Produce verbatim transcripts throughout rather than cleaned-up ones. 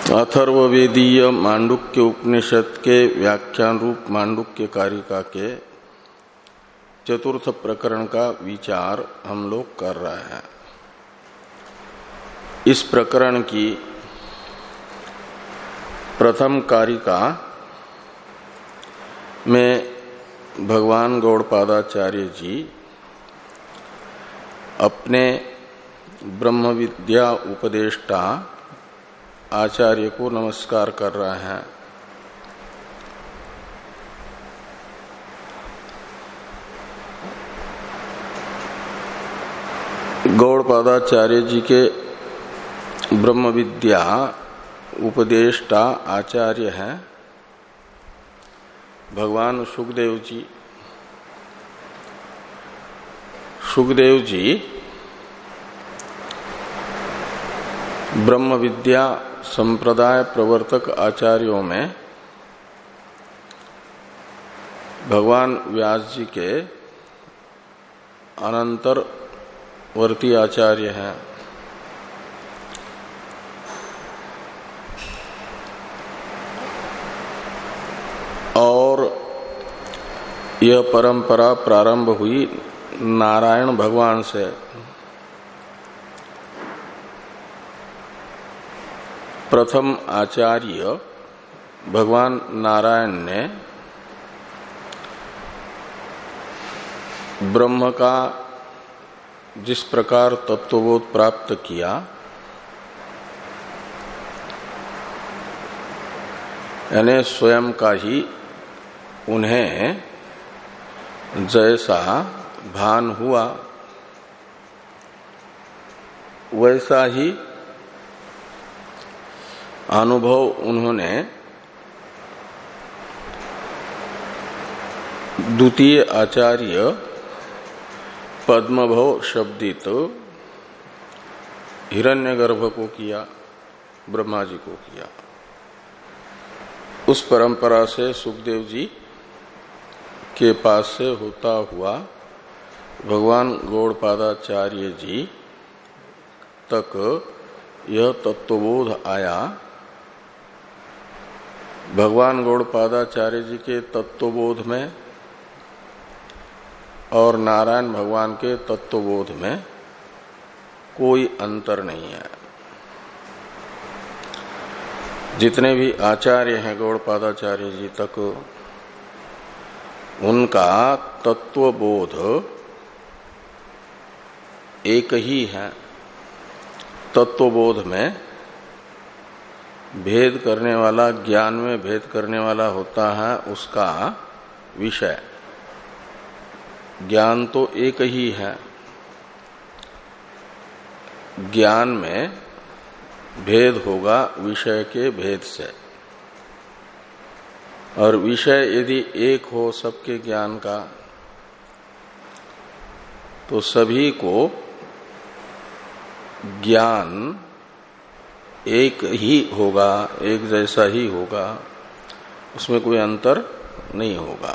अथर्ववेदीय मांडुक्य उपनिषद के व्याख्यान रूप मांडुक्य कारिका के चतुर्थ प्रकरण का विचार हम लोग कर रहे हैं। इस प्रकरण की प्रथम कारिका में भगवान गौड़पादाचार्य जी अपने ब्रह्म विद्या उपदेष्टा आचार्य को नमस्कार कर रहे हैं। गौड़पादाचार्य जी के ब्रह्म विद्या उपदेष्टा आचार्य हैं भगवान सुखदेव जी। सुखदेव जी ब्रह्म विद्या संप्रदाय प्रवर्तक आचार्यों में भगवान व्यास जी के अनंतरवर्ती आचार्य हैं। और यह परंपरा प्रारंभ हुई नारायण भगवान से। प्रथम आचार्य भगवान नारायण ने ब्रह्म का जिस प्रकार तत्वबोध प्राप्त किया, यानी स्वयं का ही उन्हें जैसा भान हुआ वैसा ही अनुभव उन्होंने द्वितीय आचार्य पद्मभव शब्दित हिरण्यगर्भ को किया, ब्रह्मा जी को किया। उस परंपरा से सुखदेव जी के पास से होता हुआ भगवान गौड़पादाचार्य जी तक यह तत्वबोध आया। भगवान गौड़पादाचार्य जी के तत्वबोध में और नारायण भगवान के तत्वबोध में कोई अंतर नहीं है। जितने भी आचार्य हैं गौड़पादाचार्य जी तक, उनका तत्वबोध एक ही है। तत्वबोध में भेद करने वाला, ज्ञान में भेद करने वाला होता है उसका विषय। ज्ञान तो एक ही है, ज्ञान में भेद होगा विषय के भेद से। और विषय यदि एक हो सबके ज्ञान का, तो सभी को ज्ञान एक ही होगा, एक जैसा ही होगा, उसमें कोई अंतर नहीं होगा।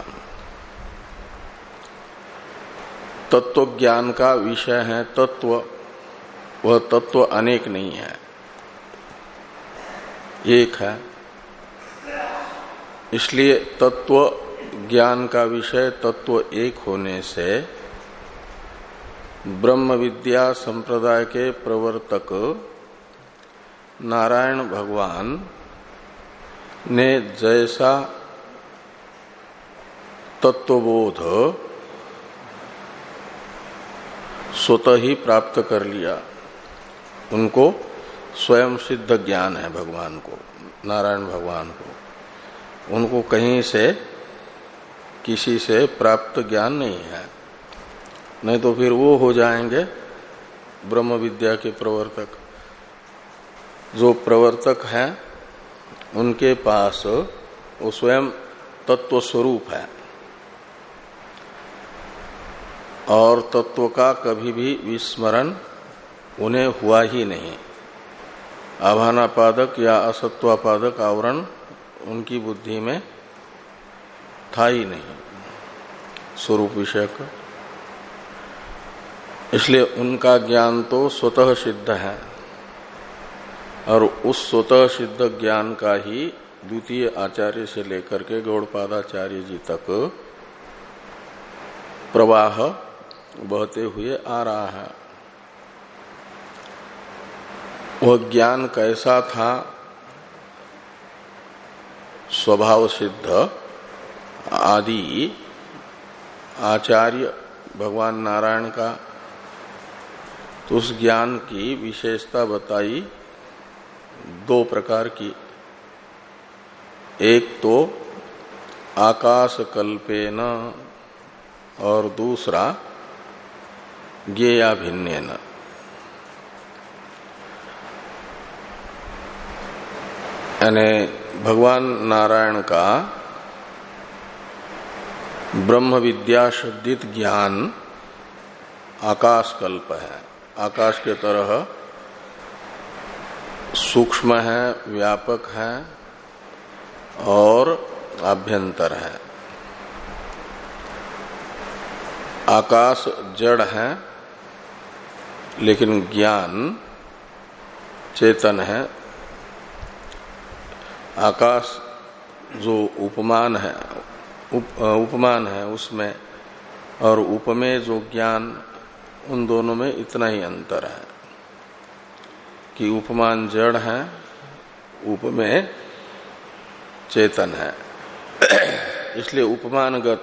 तत्व ज्ञान का विषय है तत्व, वह तत्व अनेक नहीं है, एक है। इसलिए तत्व ज्ञान का विषय तत्व एक होने से ब्रह्म विद्या संप्रदाय के प्रवर्तक नारायण भगवान ने जैसा तत्वबोध स्वतः ही प्राप्त कर लिया, उनको स्वयं सिद्ध ज्ञान है भगवान को, नारायण भगवान को। उनको कहीं से किसी से प्राप्त ज्ञान नहीं है, नहीं तो फिर वो हो जाएंगे ब्रह्म विद्या के प्रवर्तक। जो प्रवर्तक हैं उनके पास वो स्वयं तत्व स्वरूप है और तत्व का कभी भी विस्मरण उन्हें हुआ ही नहीं। आभानापादक या असत्वापादक आवरण उनकी बुद्धि में था ही नहीं स्वरूप विषय का। इसलिए उनका ज्ञान तो स्वतः सिद्ध है। और उस स्वतः सिद्ध ज्ञान का ही द्वितीय आचार्य से लेकर के गौड़पादाचार्य जी तक प्रवाह बहते हुए आ रहा है। वह ज्ञान कैसा था? स्वभाव सिद्ध आदि आचार्य भगवान नारायण का, तो उस ज्ञान की विशेषता बताई दो प्रकार की। एक तो आकाश कल्पेन और दूसरा ज्ञेयाभिन्नेन। यानी भगवान नारायण का ब्रह्म विद्या शब्दित ज्ञान आकाश कल्प है, आकाश के तरह सूक्ष्म है, व्यापक है और आभ्यंतर है। आकाश जड़ है लेकिन ज्ञान चेतन है। आकाश जो उपमान है उप, उपमान है उसमें और उपमेय जो ज्ञान, उन दोनों में इतना ही अंतर है कि उपमान जड़ है, उपमेय चेतन है। इसलिए उपमानगत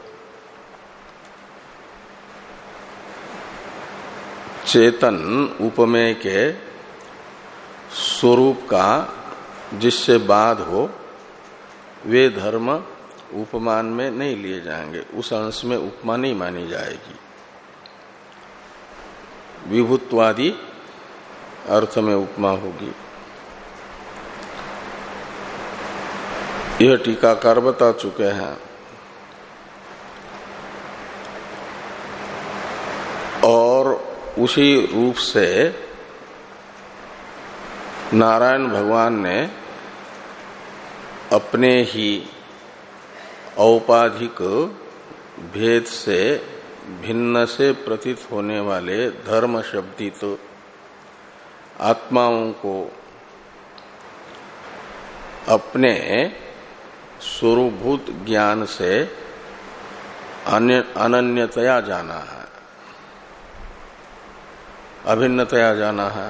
चेतन उपमेय के स्वरूप का जिससे बाध हो वे धर्म उपमान में नहीं लिए जाएंगे, उस अंश में उपमा नहीं मानी जाएगी। विभुत्वादि अर्थ में उपमा होगी। यह टीकाकार बता चुके हैं। और उसी रूप से नारायण भगवान ने अपने ही औपाधिक भेद से भिन्न से प्रतीत होने वाले धर्म शब्दित तो आत्माओं को अपने स्वरूभूत ज्ञान से अनन्यतया जाना है, अभिन्नतया जाना है।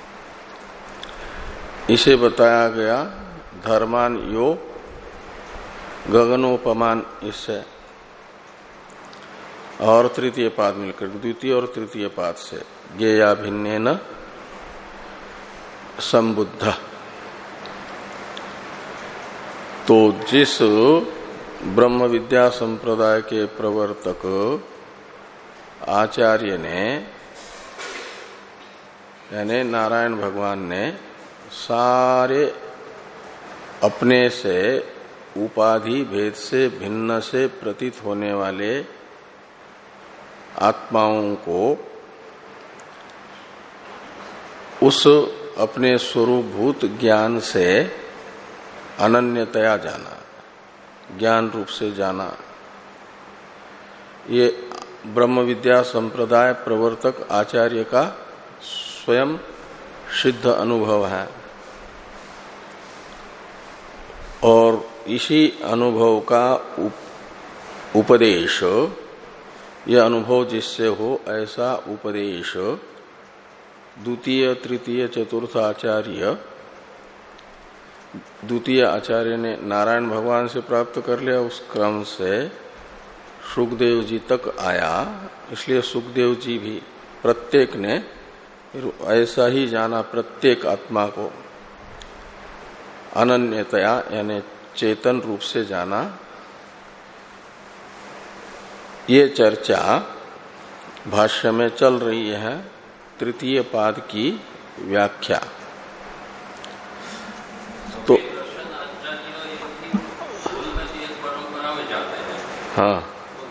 इसे बताया गया धर्मान यो गगनोपमान, इससे और तृतीय पाद मिलकर द्वितीय और तृतीय पाद से ज्ञेयाभिन्नेन संबुद्ध। तो जिस ब्रह्म विद्या संप्रदाय के प्रवर्तक आचार्य ने यानी नारायण भगवान ने सारे अपने से उपाधि भेद से भिन्न से प्रतीत होने वाले आत्माओं को उस अपने स्वरूपभूत ज्ञान से अनन्यतया जाना, ज्ञान रूप से जाना, ये ब्रह्म विद्या संप्रदाय प्रवर्तक आचार्य का स्वयं सिद्ध अनुभव है। और इसी अनुभव का उप, उपदेश, यह अनुभव जिससे हो ऐसा उपदेश द्वितीय तृतीय चतुर्थ आचार्य द्वितीय आचार्य ने नारायण भगवान से प्राप्त कर लिया। उस क्रम से सुखदेव जी तक आया। इसलिए सुखदेव जी भी प्रत्येक ने ऐसा ही जाना, प्रत्येक आत्मा को अनन्यतया यानी चेतन रूप से जाना। ये चर्चा भाष्य में चल रही है। तृतीय पाद की व्याख्या तो हाँ,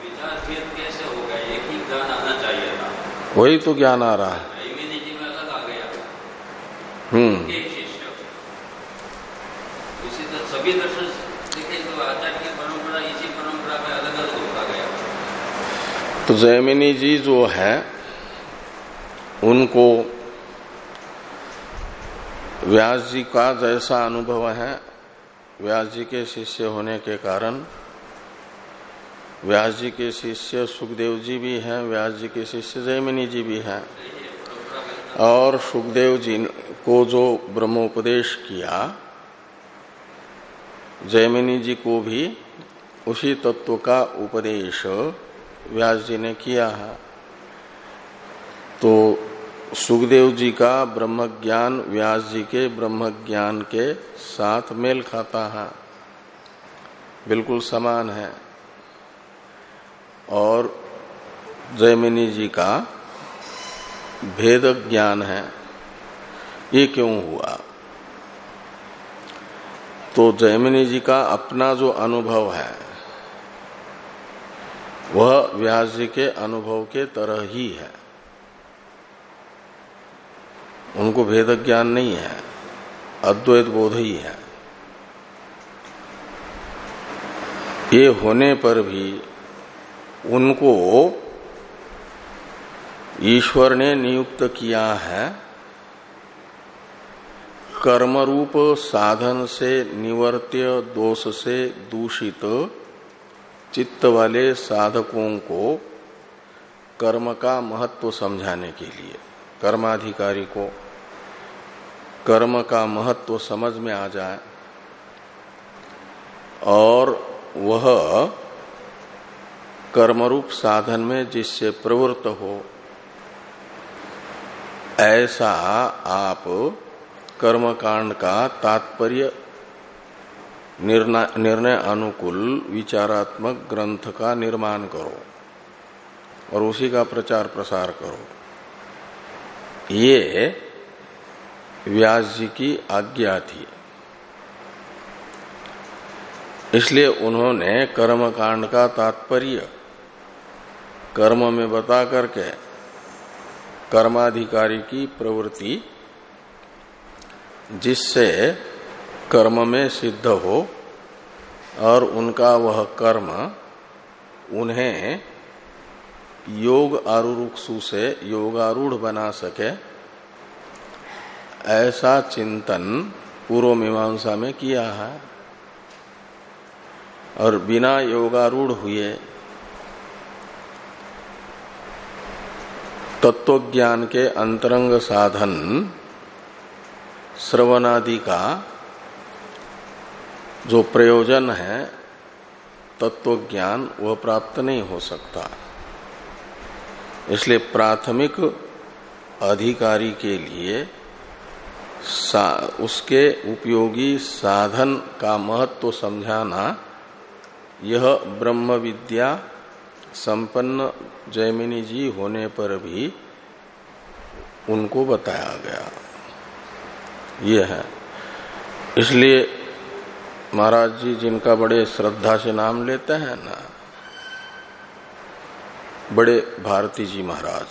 वही तो ज्ञान आ रहा है। हम्म सभी दर्शन देखे तो आचार्य की परंपरा इसी परंपरा में अलग अलग होता गया। तो जैमिनी जी जो है उनको व्यास जी का जैसा अनुभव है, व्यास जी के शिष्य होने के कारण, व्यास जी के शिष्य सुखदेव जी भी हैं, व्यास जी के शिष्य जैमिनी जी भी हैं, और सुखदेव जी को जो ब्रह्मोपदेश किया, जैमिनी जी को भी उसी तत्व का उपदेश व्यास जी ने किया है। तो सुखदेव जी का ब्रह्म ज्ञान व्यास जी के ब्रह्म ज्ञान के साथ मेल खाता है, बिल्कुल समान है। और जैमिनी जी का भेद ज्ञान है। ये क्यों हुआ? तो जैमिनी जी का अपना जो अनुभव है वह व्यास जी के अनुभव के तरह ही है। उनको भेद ज्ञान नहीं है, अद्वैत बोध ही है। ये होने पर भी उनको ईश्वर ने नियुक्त किया है कर्मरूप साधन से निवर्त्य दोष से दूषित चित्त वाले साधकों को कर्म का महत्व समझाने के लिए, कर्माधिकारी को कर्म का महत्व समझ में आ जाए और वह कर्मरूप साधन में जिससे प्रवृत्त हो, ऐसा आप कर्मकांड का तात्पर्य निर्णय अनुकूल विचारात्मक ग्रंथ का निर्माण करो और उसी का प्रचार प्रसार करो। ये व्यास जी की आज्ञा थी। इसलिए उन्होंने कर्मकांड का तात्पर्य कर्म में बता करके कर्माधिकारी की प्रवृत्ति जिससे कर्म में सिद्ध हो और उनका वह कर्म उन्हें योग आरूढ़ से योगारूढ़ बना सके, ऐसा चिंतन पूर्व मीमांसा में किया है। और बिना योगारूढ़ हुए तत्वज्ञान के अंतरंग साधन श्रवणादि का जो प्रयोजन है तत्वज्ञान, वह प्राप्त नहीं हो सकता। इसलिए प्राथमिक अधिकारी के लिए उसके उपयोगी साधन का महत्व समझाना, यह ब्रह्म विद्या संपन्न जैमिनी जी होने पर भी उनको बताया गया। ये है। इसलिए महाराज जी जिनका बड़े श्रद्धा से नाम लेते हैं ना, बड़े भारती जी महाराज,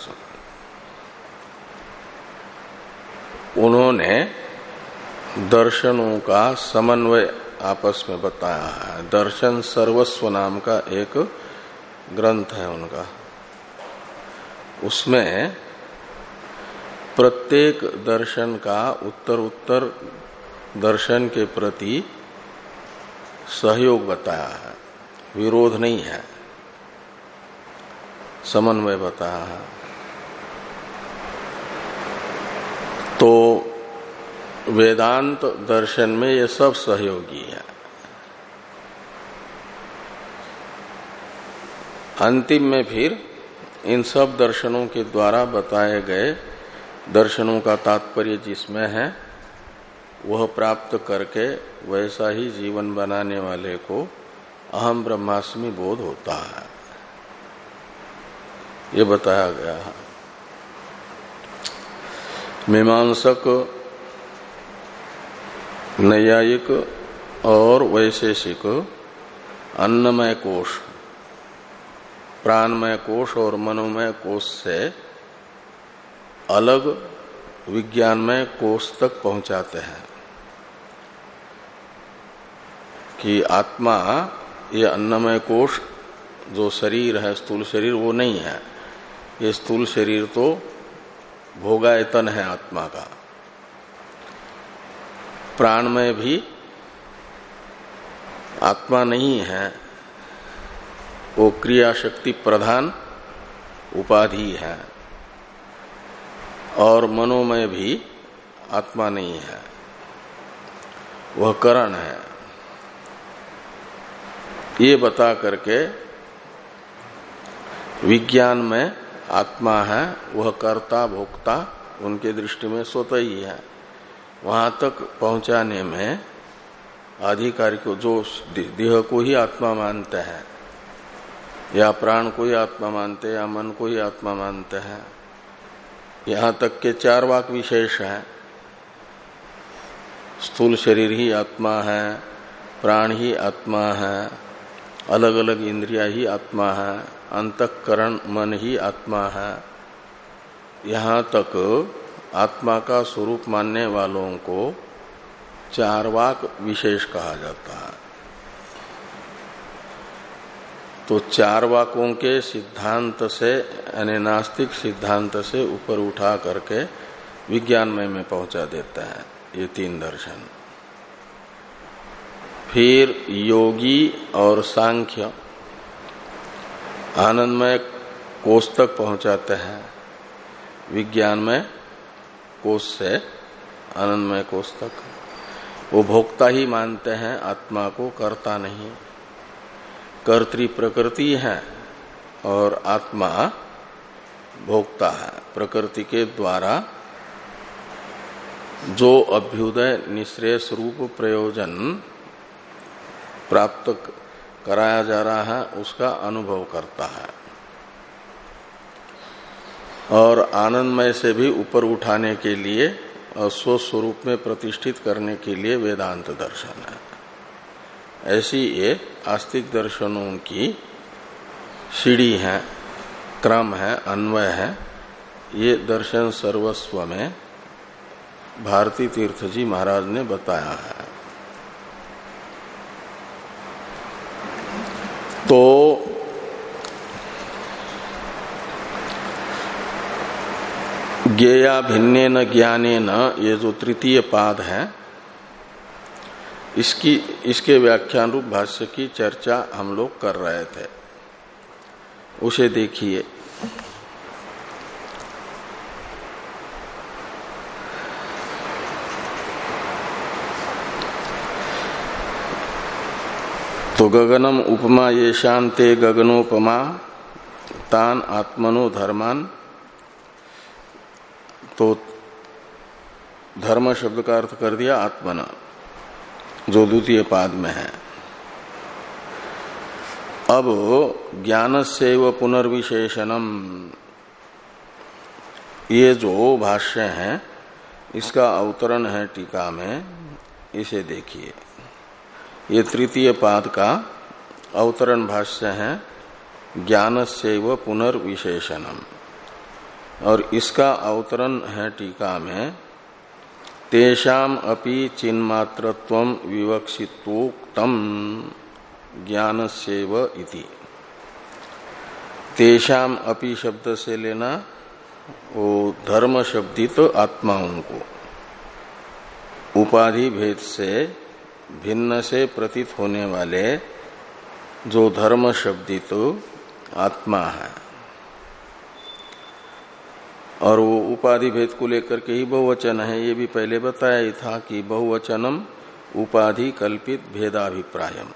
उन्होंने दर्शनों का समन्वय आपस में बताया है। दर्शन सर्वस्व नाम का एक ग्रंथ है उनका। उसमें प्रत्येक दर्शन का उत्तर उत्तर दर्शन के प्रति सहयोग बताया है, विरोध नहीं है, समन्वय बताया है। तो वेदांत दर्शन में ये सब सहयोगी है। अंतिम में फिर इन सब दर्शनों के द्वारा बताए गए दर्शनों का तात्पर्य जिसमें है वह प्राप्त करके वैसा ही जीवन बनाने वाले को अहम ब्रह्मास्मि बोध होता है, ये बताया गया है। मीमांसक, नैयायिक और वैशेषिक अन्नमय कोश, प्राणमय कोश और मनोमय कोश से अलग विज्ञानमय कोश तक पहुंचाते हैं कि आत्मा, ये अन्नमय कोश जो शरीर है, स्थूल शरीर, वो नहीं है। ये स्थूल शरीर तो भोगायतन है आत्मा का, प्राण में भी आत्मा नहीं है, वो क्रिया शक्ति प्रधान उपाधि है। और मनोमय भी आत्मा नहीं है, वह करण है। ये बता करके विज्ञान में आत्मा है, वह कर्ता भोक्ता उनके दृष्टि में स्वतः ही है। वहां तक पहुंचाने में अधिकारी को, जो देह को ही आत्मा मानते हैं या प्राण को ही आत्मा मानते हैं या मन को ही आत्मा मानते हैं, यहाँ तक के चार वाक विशेष हैं। स्थूल शरीर ही आत्मा है, प्राण ही आत्मा है, अलग अलग इंद्रिया ही आत्मा है, अंतःकरण मन ही आत्मा है। यहाँ तक आत्मा का स्वरूप मानने वालों को चार वाक विशेष कहा जाता है। तो चार वाकों के सिद्धांत से, यानी नास्तिक सिद्धांत से ऊपर उठा करके विज्ञानमय में पहुंचा देता है ये तीन दर्शन। फिर योगी और सांख्य आनंदमय कोष तक पहुंचाते हैं। विज्ञान में कोष से आनंदमय कोष तक वो भोक्ता ही मानते हैं, आत्मा को कर्ता नहीं। कर्तृ प्रकृति है और आत्मा भोक्ता है। प्रकृति के द्वारा जो अभ्युदय निःश्रेयस रूप प्रयोजन प्राप्त कराया जा रहा है उसका अनुभव करता है। और आनंदमय से भी ऊपर उठाने के लिए और स्वस्वरूप में प्रतिष्ठित करने के लिए वेदांत दर्शन है। ऐसी ये आस्तिक दर्शनों की सीढ़ी है, क्रम है, अन्वय है। ये दर्शन सर्वस्व में भारती तीर्थ जी महाराज ने बताया है। तो ज्ञेया भिन्नेन ज्ञानेन, ये जो तृतीय पाद है, इसकी इसके व्याख्यान रूप भाष्य की चर्चा हम लोग कर रहे थे, उसे देखिए। तो गगनम उपमा ये शांते गगनोपमा तान आत्मनो धर्मान। तो धर्म शब्द का अर्थ कर दिया आत्मना, जो द्वितीय पाद में है। अब ज्ञानस्यैव पुनर्विशेषणम, ये जो भाष्य है इसका अवतरण है टीका में, इसे देखिए। ये तृतीय पाद का अवतरण भाष्य है ज्ञानस्यैव पुनर्विशेषणम, और इसका अवतरण है टीका में तेषाम अपि चिन्मात्रत्वम विवक्षितोक्तम ज्ञानस्यैव इति। तेषाम अपि शब्द से लेना वो धर्म शब्दित आत्माओं को, उपाधि भेद से भिन्न से प्रतीत होने वाले जो धर्म शब्दित आत्मा है, और वो उपाधि भेद को लेकर के ही बहुवचन है। ये भी पहले बताया ही था कि बहुवचनम उपाधि कल्पित भेदाभिप्रायम,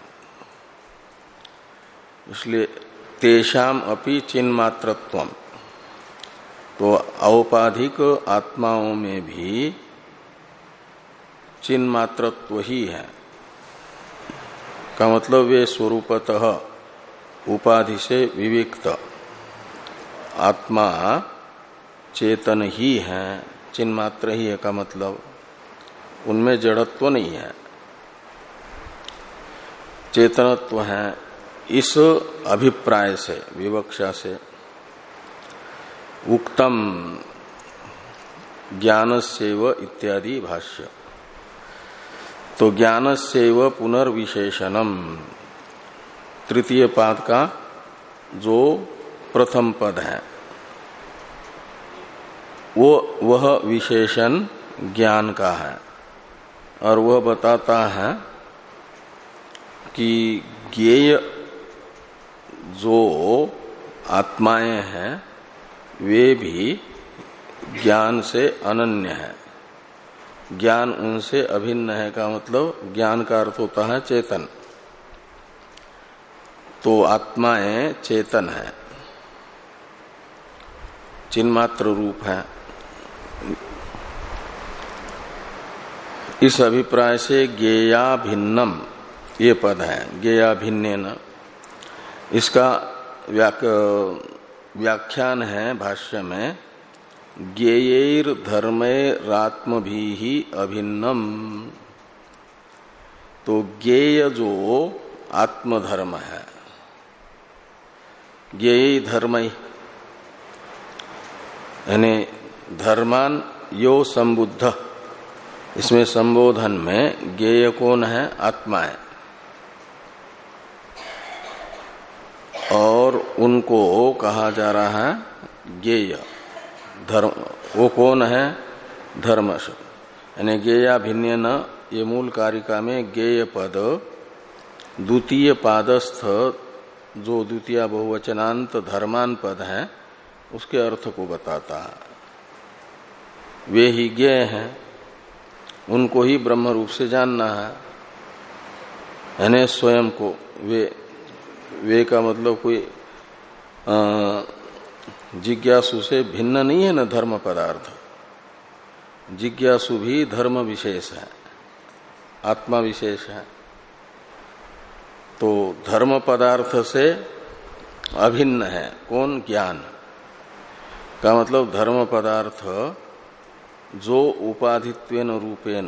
इसलिए तेषाम अपि चिन्मात्रत्वम, तो औपाधिक आत्माओं में भी चिन्मात्रत्व ही है का मतलब वे स्वरूपतः उपाधि से विविक्त आत्मा चेतन ही है, चिन्मात्र ही है का मतलब उनमें जड़त्व नहीं है, चेतनत्व है। इस अभिप्राय से, विवक्षा से उक्तम ज्ञानस्यैव इत्यादि भाष्य। तो ज्ञानस्यैव पुनर्विशेषणम तृतीय पाद का जो प्रथम पद है, वो वह विशेषण ज्ञान का है, और वह बताता है कि ज्ञेय जो आत्माएं हैं वे भी ज्ञान से अनन्य है। ज्ञान उनसे अभिन्न है का मतलब ज्ञान का अर्थ होता है चेतन। तो आत्माएं चेतन है, चिन्मात्र रूप है। इस अभिप्राय से ज्ञेया भिन्नम ये पद है, ज्ञेया भिन्नेन। इसका व्याख्यान है भाष्य में ज्ञेयैर धर्मैरात्म भी ही अभिन्नम। तो ज्ञेय जो आत्मधर्म है, ज्ञेय धर्म यानी धर्मान यो संबुद्ध, इसमें संबोधन में ज्ञेय कौन है? आत्मा है। और उनको कहा जा रहा है ज्ञेय धर्म। वो कौन है? धर्म। यानी ज्ञेया भिन्नेन, ये मूल कारिका में ज्ञेय पद द्वितीय पादस्थ जो द्वितीय बहुवचनांत धर्मान पद है उसके अर्थ को बताता है। वे ही ज्ञेय हैं, उनको ही ब्रह्म रूप से जानना है, यानी स्वयं को। वे वे का मतलब कोई जिज्ञासु से भिन्न नहीं है न धर्म पदार्थ। जिज्ञासु भी धर्म विशेष है, आत्मा विशेष है। तो धर्म पदार्थ से अभिन्न है कौन? ज्ञान का मतलब धर्म पदार्थ जो उपाधित्वेन रूपेण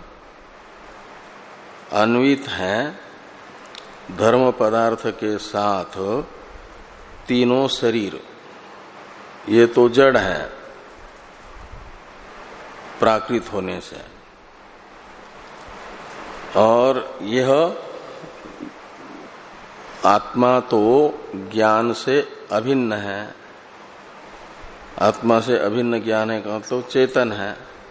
अन्वित है धर्म पदार्थ के साथ तीनों शरीर, ये तो जड़ है प्राकृत होने से, और यह आत्मा तो ज्ञान से अभिन्न है। आत्मा से अभिन्न ज्ञान है का मतलब चेतन है।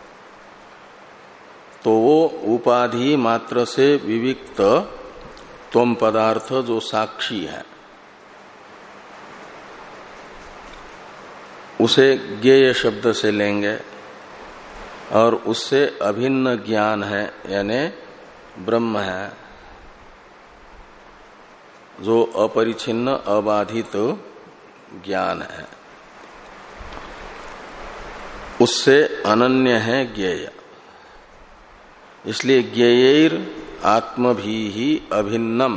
तो वो उपाधि मात्र से विविक्त त्वम पदार्थ जो साक्षी है उसे ज्ञेय शब्द से लेंगे, और उससे अभिन्न ज्ञान है यानी ब्रह्म है जो अपरिछिन्न अबाधित ज्ञान है, उससे अनन्य है ज्ञेय। इसलिए ज्ञेयैर आत्म भी ही अभिन्नम।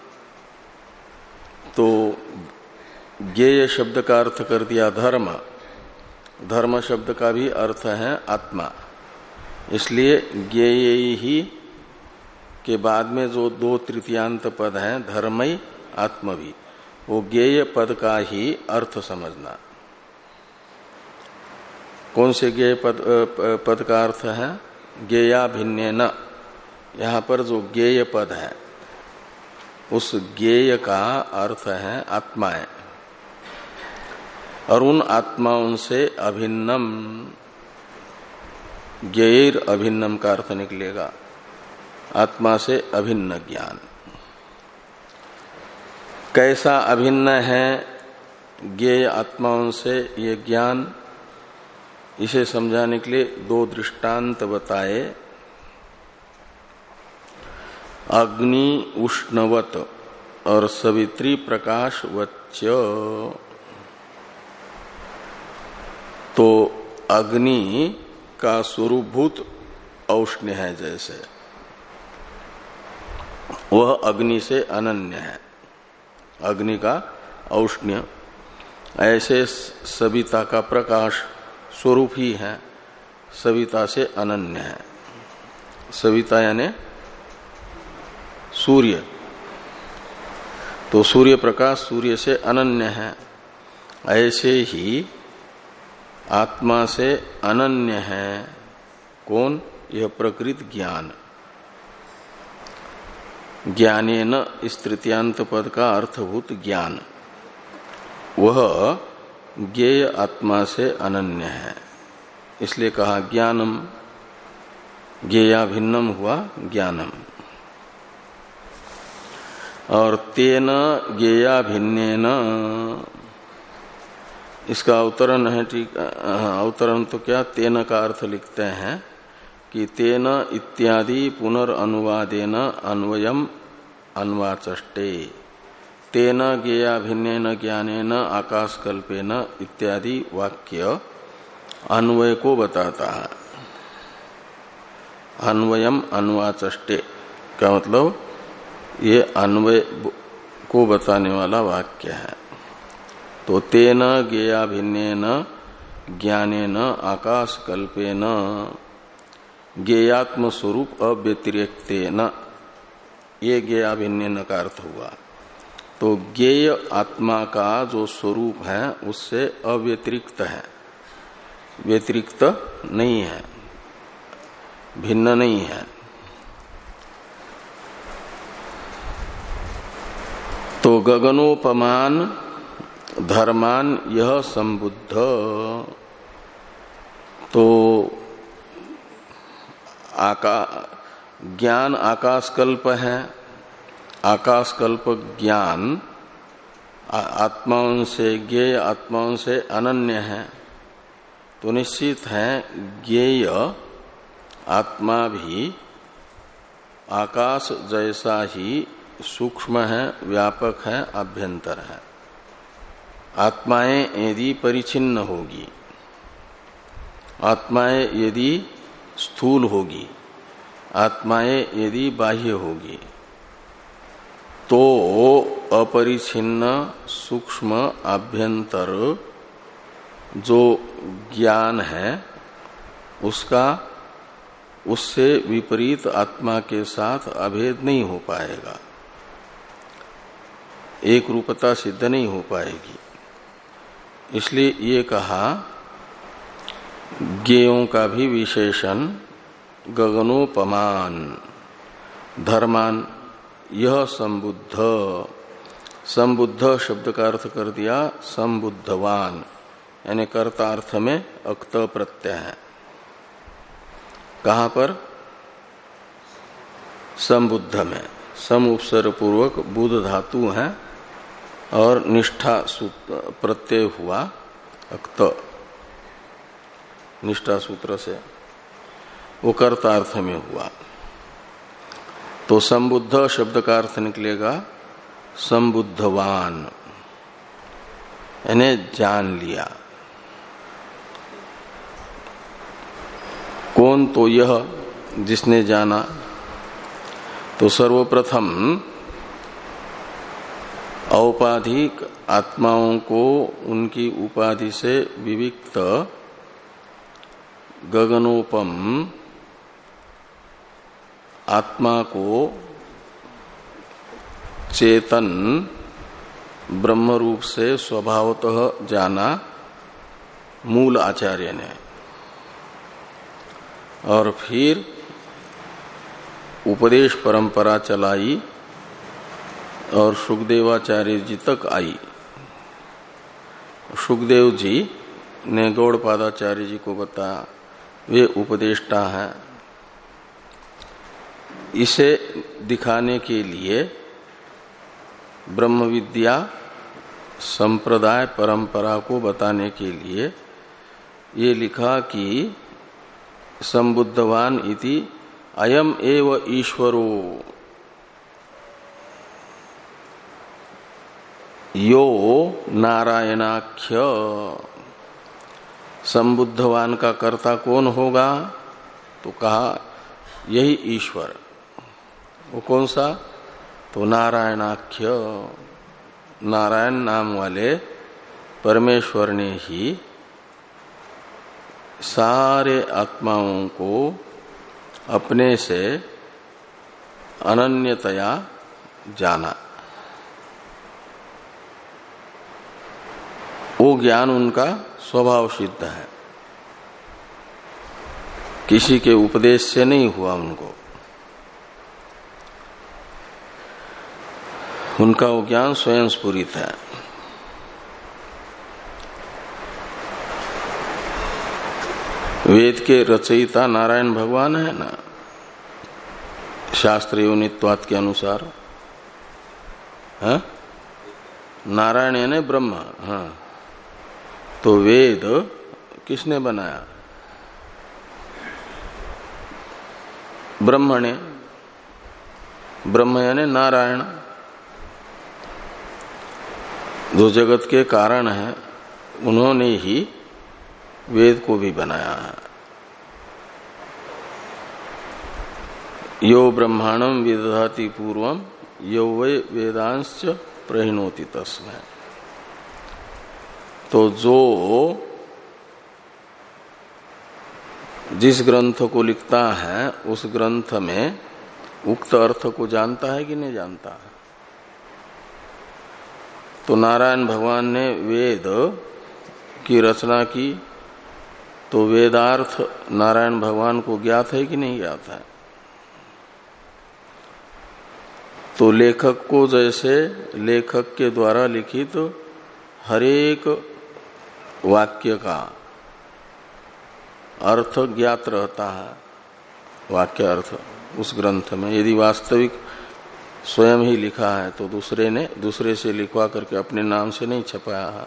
तो ज्ञेय शब्द का अर्थ कर दिया धर्म, धर्म शब्द का भी अर्थ है आत्मा। इसलिए ज्ञेय ही के बाद में जो दो तृतीयांत पद हैं धर्मई आत्म भी, वो ज्ञेय पद का ही अर्थ समझना। कौन से ज्ञेय पद, पद का अर्थ है? ज्ञेया भिन्नेन। यहाँ पर जो ज्ञेय पद है उस ज्ञेय का अर्थ है आत्माएं, और उन आत्माओं से अभिन्नम, ज्ञेयर अभिन्नम का अर्थ निकलेगा आत्मा से अभिन्न ज्ञान। कैसा अभिन्न है ज्ञेय आत्माओं से ये ज्ञान, इसे समझाने के लिए दो दृष्टांत बताए। अग्नि उष्णवत और सवित्री प्रकाशवच्च। तो अग्नि का स्वरूपभूत औष्ण्य है, जैसे वह अग्नि से अनन्य है, अग्नि का औष्ण्य। ऐसे सविता का प्रकाश स्वरूप ही है, सविता से अनन्य है। सविता यानी सूर्य, तो सूर्य प्रकाश सूर्य से अनन्य है। ऐसे ही आत्मा से अनन्य है कौन? यह प्रकृत ज्ञान। ज्ञानेन इस तृतीयांत पद का अर्थभूत ज्ञान, वह ज्ञेय आत्मा से अनन्य है। इसलिए कहा ज्ञानम। ज्ञेया भिन्नम हुआ ज्ञानम। और तेन ज्ञेया भिन्नेन, इसका अवतरण है, ठीक अवतरण तो क्या, तेन का अर्थ लिखते हैं कि तेन इत्यादि पुनर्अनुवादेन अन्वयम अन्वाचष्टे, तेन ज्ञेया भिन्नेन ज्ञानेन आकाशकल्पेन इत्यादि वाक्य अन्वय को बताता है। अन्वयम अन्वाचष्टे का मतलब ये अन्वय को बताने वाला वाक्य है। तो तेन ज्ञेया भिन्नेन ज्ञानेन आकाशकल्पेन ज्ञेयात्म स्वरूप अव्यतिरेक्तेन, ये ज्ञेया भिन्नेन का अर्थ हुआ। तो ज्ञेय आत्मा का जो स्वरूप है उससे अव्यतिरिक्त है, व्यतिरिक्त नहीं है, भिन्न नहीं है। तो गगनोपमान धर्मान यह संबुद्ध, तो आका ज्ञान आकाशकल्प है, आकाशकल्प ज्ञान आत्माओं से ज्ञेय आत्माओं से अनन्य है। तो निश्चित है ज्ञेय आत्मा भी आकाश जैसा ही सूक्ष्म है, व्यापक है, आभ्यंतर है। आत्माएं यदि परिचिन्न होगी, आत्माएं यदि स्थूल होगी, आत्माएं यदि बाह्य होगी, तो अपरिछिन्न सूक्ष्म आभ्यंतर जो ज्ञान है उसका उससे विपरीत आत्मा के साथ अभेद नहीं हो पाएगा, एक रूपता सिद्ध नहीं हो पाएगी। इसलिए ये कहा ज्ञेयों का भी विशेषण गगनोपमान धर्मान यह संबुद्ध, संबुद्ध शब्द का अर्थ कर दिया संबुद्धवान, यानी कर्ता अर्थ में अक्त प्रत्यय है। कहाँ पर? संबुद्ध में सम उपसर्ग पूर्वक बुध धातु है और निष्ठा प्रत्यय हुआ अक्त, निष्ठा सूत्र से वो कर्तार्थ में हुआ। तो संबुद्ध शब्द का अर्थ निकलेगा संबुद्धवान, यानी जान लिया। कौन? तो यह जिसने जाना। तो सर्वप्रथम औपाधिक आत्माओं को उनकी उपाधि से विविक्त गगनोपम आत्मा को चेतन ब्रह्म रूप से स्वभावतः जाना मूल आचार्य ने, और फिर उपदेश परंपरा चलाई और सुखदेवाचार्य जी तक आई। सुखदेव जी ने गौड़पादाचार्य जी को बताया, वे उपदेष्टा हैं। इसे दिखाने के लिए ब्रह्म विद्या संप्रदाय परंपरा को बताने के लिए ये लिखा कि संबुद्धवान इति अयम एव ईश्वरो यो नारायणाख्य। संबुद्धवान का कर्ता कौन होगा? तो कहा यही ईश्वर। वो कौन सा? तो नारायणाख्य, नारायण नाम वाले परमेश्वर ने ही सारे आत्माओं को अपने से अनन्यतया जाना। वो ज्ञान उनका स्वभाव सिद्ध है, किसी के उपदेश से नहीं हुआ। उनको उनका वो ज्ञान स्वयं स्फुरित है। वेद के रचयिता नारायण भगवान है ना, शास्त्र योनित्वात के अनुसार। हाँ? नारायण यानी ब्रह्म। हाँ, तो वेद किसने बनाया? ब्रह्म ने। ब्रह्म यानी नारायण, जो जगत के कारण है, उन्होंने ही वेद को भी बनाया है। यो ब्रह्मांडम विदधाति पूर्वम यो वै वेदांश्च प्रहिणोति तस्मै। तो जो जिस ग्रंथ को लिखता है उस ग्रंथ में उक्त अर्थ को जानता है कि नहीं जानता है? तो नारायण भगवान ने वेद की रचना की, तो वेदार्थ नारायण भगवान को ज्ञात है कि नहीं ज्ञात है? तो लेखक को जैसे लेखक के द्वारा लिखित तो हरेक वाक्य का अर्थ ज्ञात रहता है, वाक्य अर्थ उस ग्रंथ में। यदि वास्तविक स्वयं ही लिखा है तो दूसरे ने दूसरे से लिखवा करके अपने नाम से नहीं छपाया है,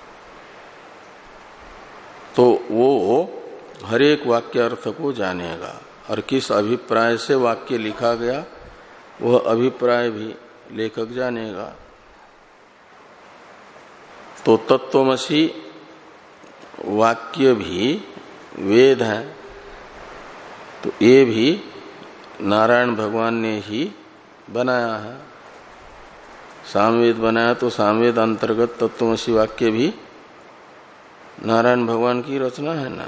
तो वो हरेक वाक्य अर्थ को जानेगा। और किस अभिप्राय से वाक्य लिखा गया वह अभिप्राय भी लेखक जानेगा। तो तत्वमसि वाक्य भी वेद है, तो ये भी नारायण भगवान ने ही बनाया है। सामवेद बनाया तो सामवेद अंतर्गत तत्वमसि वाक्य भी नारायण भगवान की रचना है ना।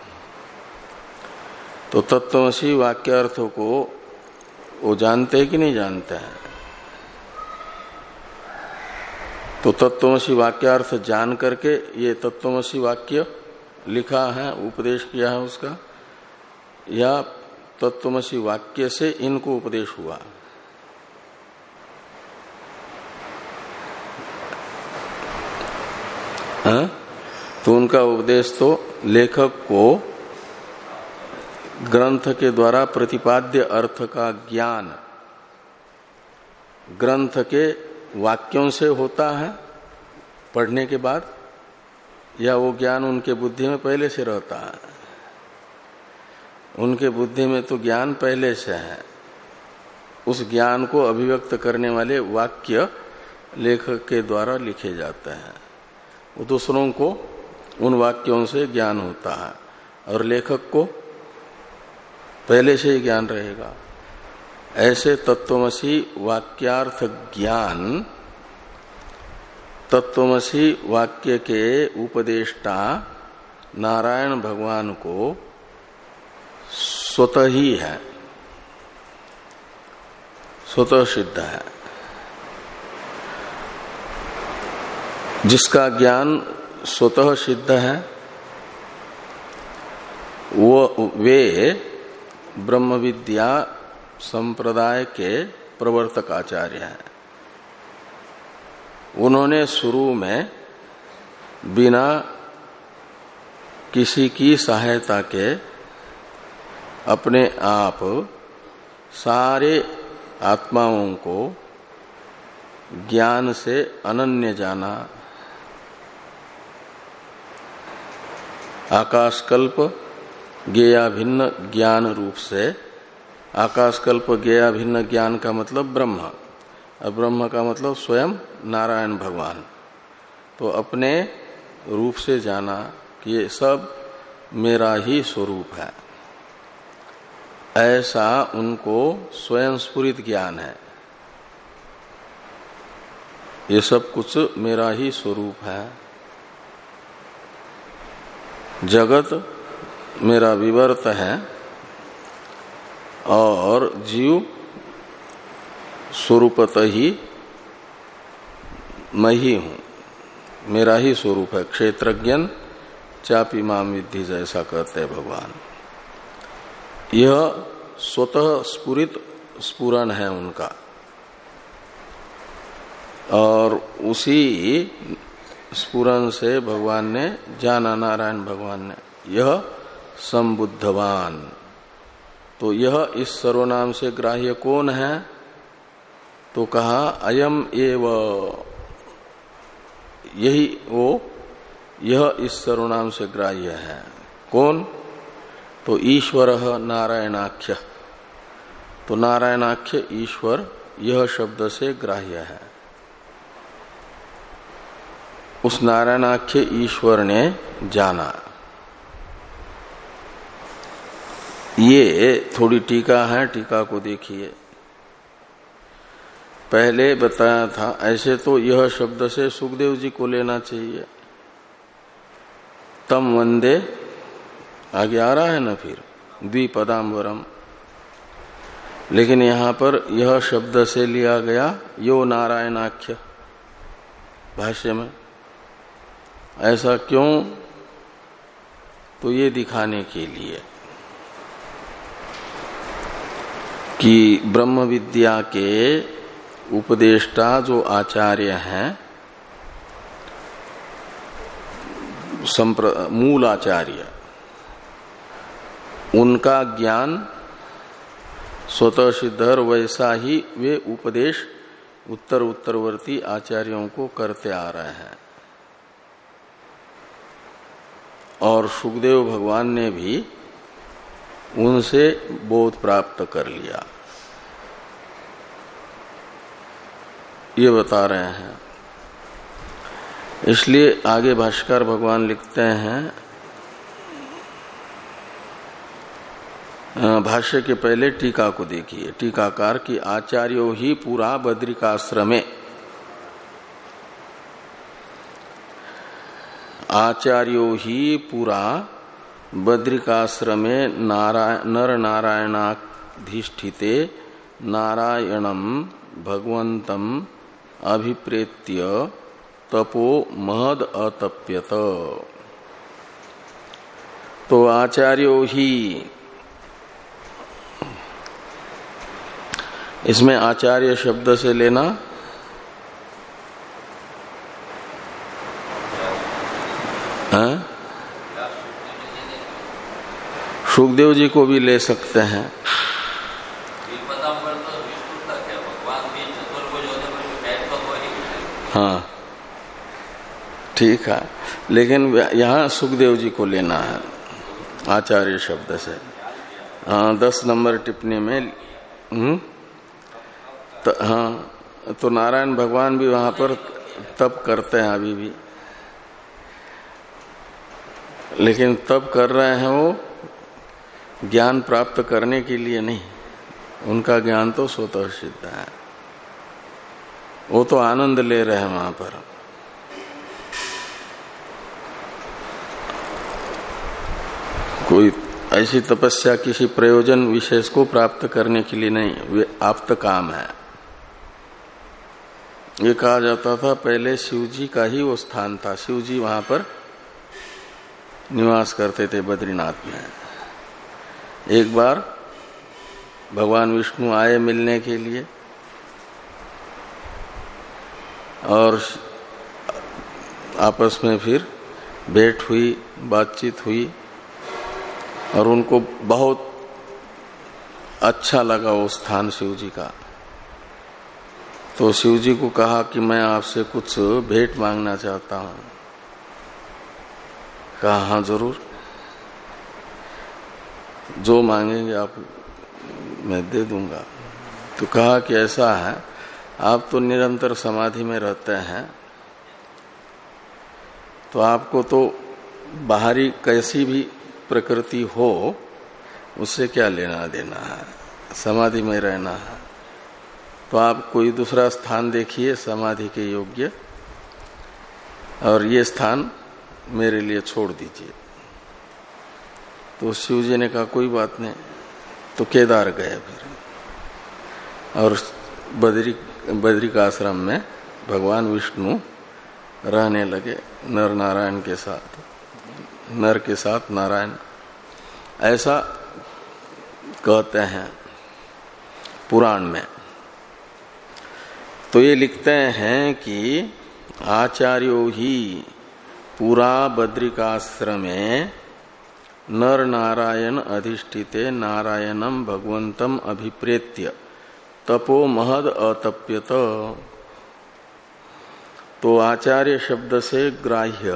तो तत्वमसि वाक्य अर्थों को वो जानते हैं कि नहीं जानते हैं? तो तत्वमसि वाक्यार्थ जान करके ये तत्वमसि वाक्य लिखा है, उपदेश किया है उसका, या तत्वमसि वाक्य से इनको उपदेश हुआ? हाँ? तो उनका उपदेश तो लेखक को ग्रंथ के द्वारा प्रतिपाद्य अर्थ का ज्ञान ग्रंथ के वाक्यों से होता है पढ़ने के बाद, या वो ज्ञान उनके बुद्धि में पहले से रहता है? उनके बुद्धि में तो ज्ञान पहले से है, उस ज्ञान को अभिव्यक्त करने वाले वाक्य लेखक के द्वारा लिखे जाते हैं। वो दूसरों को उन वाक्यों से ज्ञान होता है और लेखक को पहले से ही ज्ञान रहेगा। ऐसे तत्वमसि वाक्यार्थ ज्ञान तत्वमसि वाक्य के उपदेष्टा नारायण भगवान को स्वतः ही है, स्वतः सिद्ध है। जिसका ज्ञान स्वतः सिद्ध है वो वे ब्रह्म विद्या संप्रदाय के प्रवर्तक आचार्य हैं। उन्होंने शुरू में बिना किसी की सहायता के अपने आप सारे आत्माओं को ज्ञान से अनन्य जाना। आकाशकल्प ज्ञेया भिन्न ज्ञान रूप से, आकाशकल्प ज्ञेया भिन्न ज्ञान का मतलब ब्रह्म, और ब्रह्म का मतलब स्वयं नारायण भगवान। तो अपने रूप से जाना कि ये सब मेरा ही स्वरूप है, ऐसा उनको स्वयं स्फुरित ज्ञान है। ये सब कुछ मेरा ही स्वरूप है, जगत मेरा विवर्त है और जीव स्वरूपतः ही मैं ही हूं, मेरा ही स्वरूप है। क्षेत्रज्ञन चापि माम विद्धि, जैसा कहते हैं भगवान। यह स्वतः स्फुरित स्फुरन है उनका, और उसी स्फुरन से भगवान ने जाना, नारायण भगवान ने, यह संबुद्धवान, तो यह इस सर्वनाम से ग्राह्य कौन है? तो कहा अयम एव, यही वो, यह इस सर्वनाम से ग्राह्य है। कौन? तो ईश्वर नारायणाख्य। तो नारायणाख्य ईश्वर यह शब्द से ग्राह्य है। उस नारायणाख्य ईश्वर ने जाना। ये थोड़ी टीका है, टीका को देखिए। पहले बताया था ऐसे तो यह शब्द से सुखदेव जी को लेना चाहिए। तम वंदे आगे आ रहा है ना, फिर द्विपदाम्बरम। लेकिन यहां पर यह शब्द से लिया गया यो नारायणाख्य भाष्य में। ऐसा क्यों? तो ये दिखाने के लिए कि ब्रह्म विद्या के उपदेष्टा जो आचार्य हैं, मूल आचार्य, उनका ज्ञान स्वतः सिद्ध, वैसा ही वे उपदेश उत्तर उत्तरवर्ती आचार्यों को करते आ रहे हैं। और सुखदेव भगवान ने भी उनसे बोध प्राप्त कर लिया, ये बता रहे हैं। इसलिए आगे भाष्यकार भगवान लिखते हैं, भाष्य के पहले टीका को देखिए। टीकाकार की आचार्यो ही पूरा बद्रिकाश्रमे, आचार्यो ही पूरा बद्रिकाश्रमे नारायण नर नारायणाधिष्ठिते नारायणम भगवंतम अभिप्रेत्य तपो महद अतप्यत। तो आचार्यो ही, इसमें आचार्य शब्द से लेना है? सुखदेव जी को भी ले सकते हैं। हाँ ठीक है, लेकिन यहाँ सुखदेव जी को लेना है आचार्य शब्द से। हाँ, दस नंबर टिप्पणी में हम्म तो, हाँ तो नारायण भगवान भी वहां पर तप करते हैं अभी भी, लेकिन तप कर रहे हैं वो ज्ञान प्राप्त करने के लिए नहीं। उनका ज्ञान तो स्वतः सिद्ध है, वो तो आनंद ले रहे हैं वहां पर। कोई ऐसी तपस्या किसी प्रयोजन विशेष को प्राप्त करने के लिए नहीं, वे आप्त काम है। ये कहा जाता था पहले शिव जी का ही वो स्थान था, शिव जी वहां पर निवास करते थे बद्रीनाथ में। एक बार भगवान विष्णु आए मिलने के लिए और आपस में फिर भेंट हुई, बातचीत हुई और उनको बहुत अच्छा लगा वो स्थान शिव जी का। तो शिव जी को कहा कि मैं आपसे कुछ भेंट मांगना चाहता हूं। कहा हाँ जरूर, जो मांगेंगे आप मैं दे दूंगा। तो कहा कि ऐसा है, आप तो निरंतर समाधि में रहते हैं, तो आपको तो बाहरी कैसी भी प्रकृति हो उससे क्या लेना देना है, समाधि में रहना है। तो आप कोई दूसरा स्थान देखिए समाधि के योग्य, और ये स्थान मेरे लिए छोड़ दीजिए। तो शिव जी ने कहा कोई बात नहीं। तो केदार गए फिर, और बद्री बद्रिकाश्रम में भगवान विष्णु रहने लगे नर नारायण के साथ, नर के साथ नारायण, ऐसा कहते हैं पुराण में। तो ये लिखते हैं कि आचार्यो ही पूरा बद्रिकाश्रमे नर नारायण अधिष्ठिते नारायणम भगवंतम अभिप्रेत्य तपो महद अतप्यत। तो आचार्य शब्द से ग्राह्य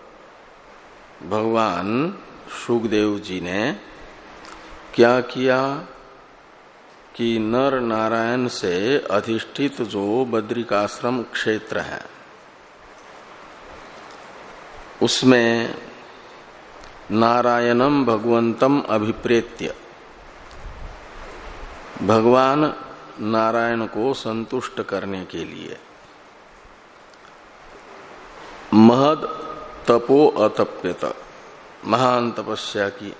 भगवान शुकदेव जी ने क्या किया कि नर नारायण से अधिष्ठित जो बद्रिकाश्रम क्षेत्र है उसमें नारायणम भगवंतम अभिप्रेत्य भगवान नारायण को संतुष्ट करने के लिए महद तपो अतप्यत महान तपस्या की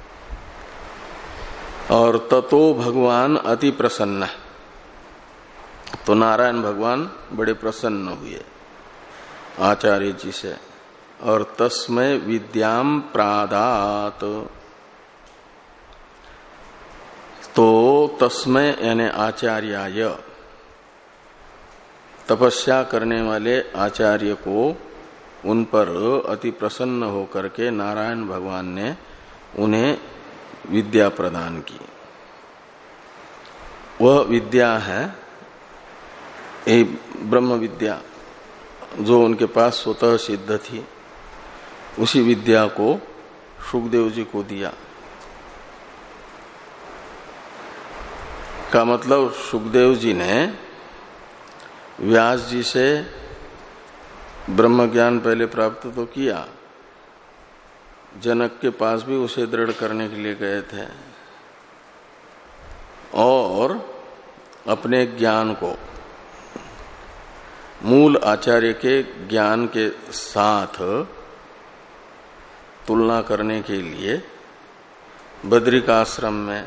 और ततो भगवान अति प्रसन्न। तो नारायण भगवान बड़े प्रसन्न हुए आचार्य जी से और तस्मै विद्याम प्रादात। तो तस्मै यानी आचार्याय तपस्या करने वाले आचार्य को उन पर अति प्रसन्न होकर के नारायण भगवान ने उन्हें विद्या प्रदान की। वह विद्या है ये ब्रह्म विद्या जो उनके पास स्वतः सिद्ध थी। उसी विद्या को शुकदेव जी को दिया का मतलब शुकदेव जी ने व्यास जी से ब्रह्म ज्ञान पहले प्राप्त तो किया, जनक के पास भी उसे दृढ़ करने के लिए गए थे और अपने ज्ञान को मूल आचार्य के ज्ञान के साथ तुलना करने के लिए बद्रिकाश्रम में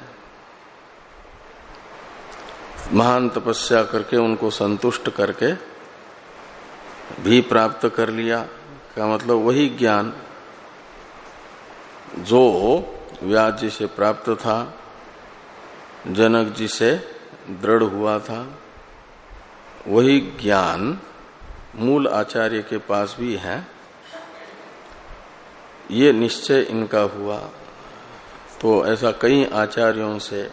महान तपस्या करके उनको संतुष्ट करके भी प्राप्त कर लिया। का मतलब वही ज्ञान जो व्यास जी से प्राप्त था, जनक जी से दृढ़ हुआ था, वही ज्ञान मूल आचार्य के पास भी है, ये निश्चय इनका हुआ। तो ऐसा कई आचार्यों से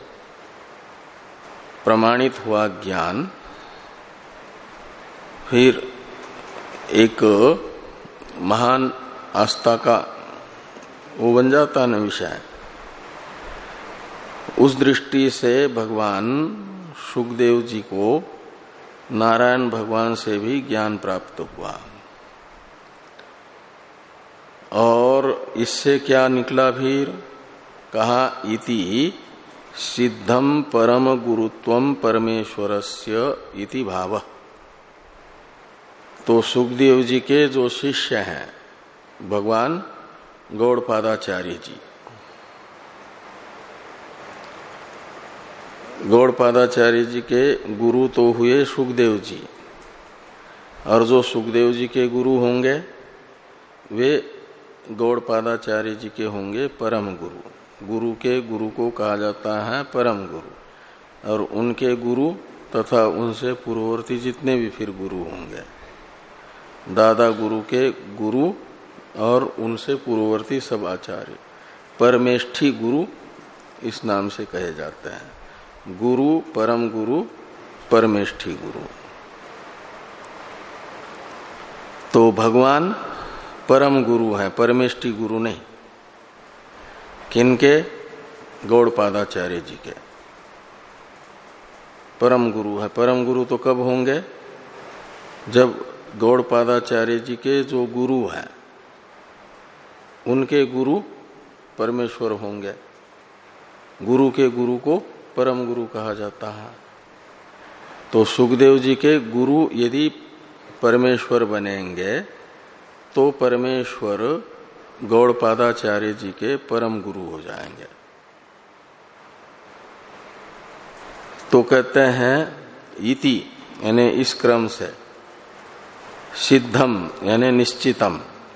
प्रमाणित हुआ ज्ञान फिर एक महान आस्था का वो बन जाता न विषय। उस दृष्टि से भगवान शुकदेव जी को नारायण भगवान से भी ज्ञान प्राप्त हुआ और इससे क्या निकला फिर कहा इति सिद्धम परम गुरुत्वम परमेश्वरस्य इति भाव। तो सुखदेव जी के जो शिष्य हैं भगवान गौड़पादाचार्य जी, गौड़पादाचार्य जी के गुरु तो हुए सुखदेव जी और जो सुखदेव जी के गुरु होंगे वे गौड़पादाचार्य जी के होंगे परम गुरु। गुरु के गुरु को कहा जाता है परम गुरु और उनके गुरु तथा उनसे पूर्ववर्ती जितने भी फिर गुरु होंगे, दादा गुरु के गुरु और उनसे पूर्ववर्ती सब आचार्य परमेष्ठी गुरु इस नाम से कहे जाते हैं। गुरु परम गुरु परमेष्ठी गुरु। तो भगवान परम गुरु है, परमेष्ठी गुरु नहीं। किनके? गौड़पादाचार्य जी के परम गुरु है। परम गुरु तो कब होंगे? जब गौड़पादाचार्य जी के जो गुरु हैं उनके गुरु परमेश्वर होंगे। गुरु के गुरु को परम गुरु कहा जाता है। तो सुखदेव जी के गुरु यदि परमेश्वर बनेंगे तो परमेश्वर गौड़पादाचार्य जी के परम गुरु हो जाएंगे। तो कहते हैं इति यानी इस क्रम से सिद्धम यानी निश्चितम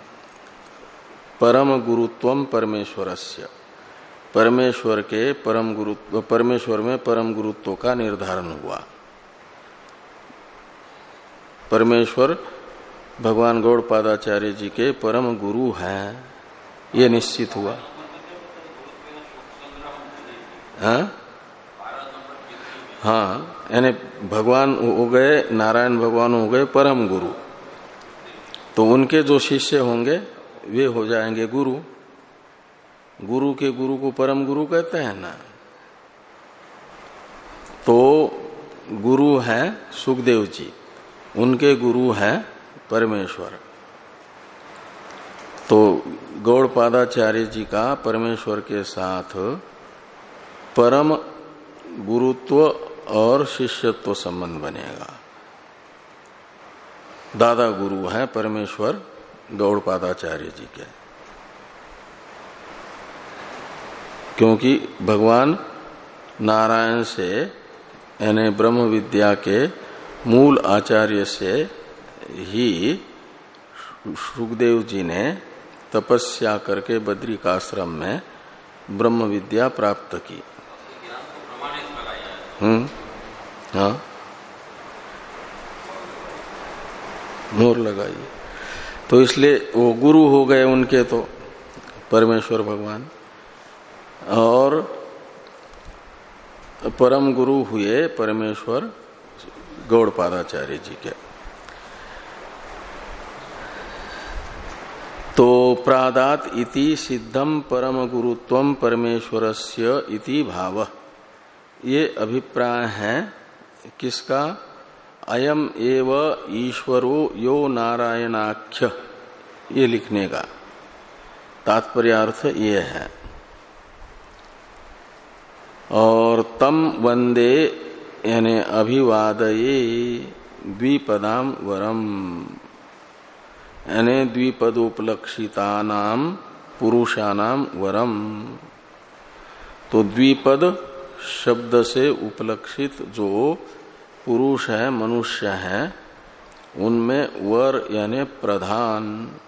परम गुरुत्वम परमेश्वरस्य, परमेश्वर के परम गुरुत्व, परमेश्वर में परम गुरुत्व का निर्धारण हुआ। परमेश्वर भगवान गौड़पादाचार्य जी के परम गुरु हैं, ये निश्चित हुआ। हाँ हाँ, यानी भगवान हो गए, नारायण भगवान हो गए परम गुरु, तो उनके जो शिष्य होंगे वे हो जाएंगे गुरु। गुरु के गुरु को परम गुरु कहते हैं ना। तो गुरु हैं सुखदेव जी, उनके गुरु हैं परमेश्वर। तो गौड़पादाचार्य जी का परमेश्वर के साथ परम गुरुत्व और शिष्यत्व संबंध बनेगा। दादा गुरु हैं परमेश्वर गौड़पादाचार्य जी के, क्योंकि भगवान नारायण से यानी ब्रह्म विद्या के मूल आचार्य से ही सुखदेव जी ने तपस्या करके बद्रिकाश्रम में ब्रह्म विद्या प्राप्त की। हम्म हाँ, मोहर लगाइए। तो इसलिए वो गुरु हो गए उनके, तो परमेश्वर भगवान, और परम गुरु हुए परमेश्वर गौड़पादाचार्य जी के। तो प्रादात इति सिद्धम परम गुरुत्वम परमेश्वरस्य इति भाव, ये अभिप्राय है किसका? अयम एव ईश्वरो यो नारायणाख्य, ये लिखने का तात्पर्यार्थ ये है। और तम वंदे यानी अभिवादये द्विपदाम वरम, यानी द्विपदोपलक्षितानाम पुरुषानाम वरम। तो द्विपद शब्द से उपलक्षित जो पुरुष है, मनुष्य है, उनमें वर यानी प्रधान,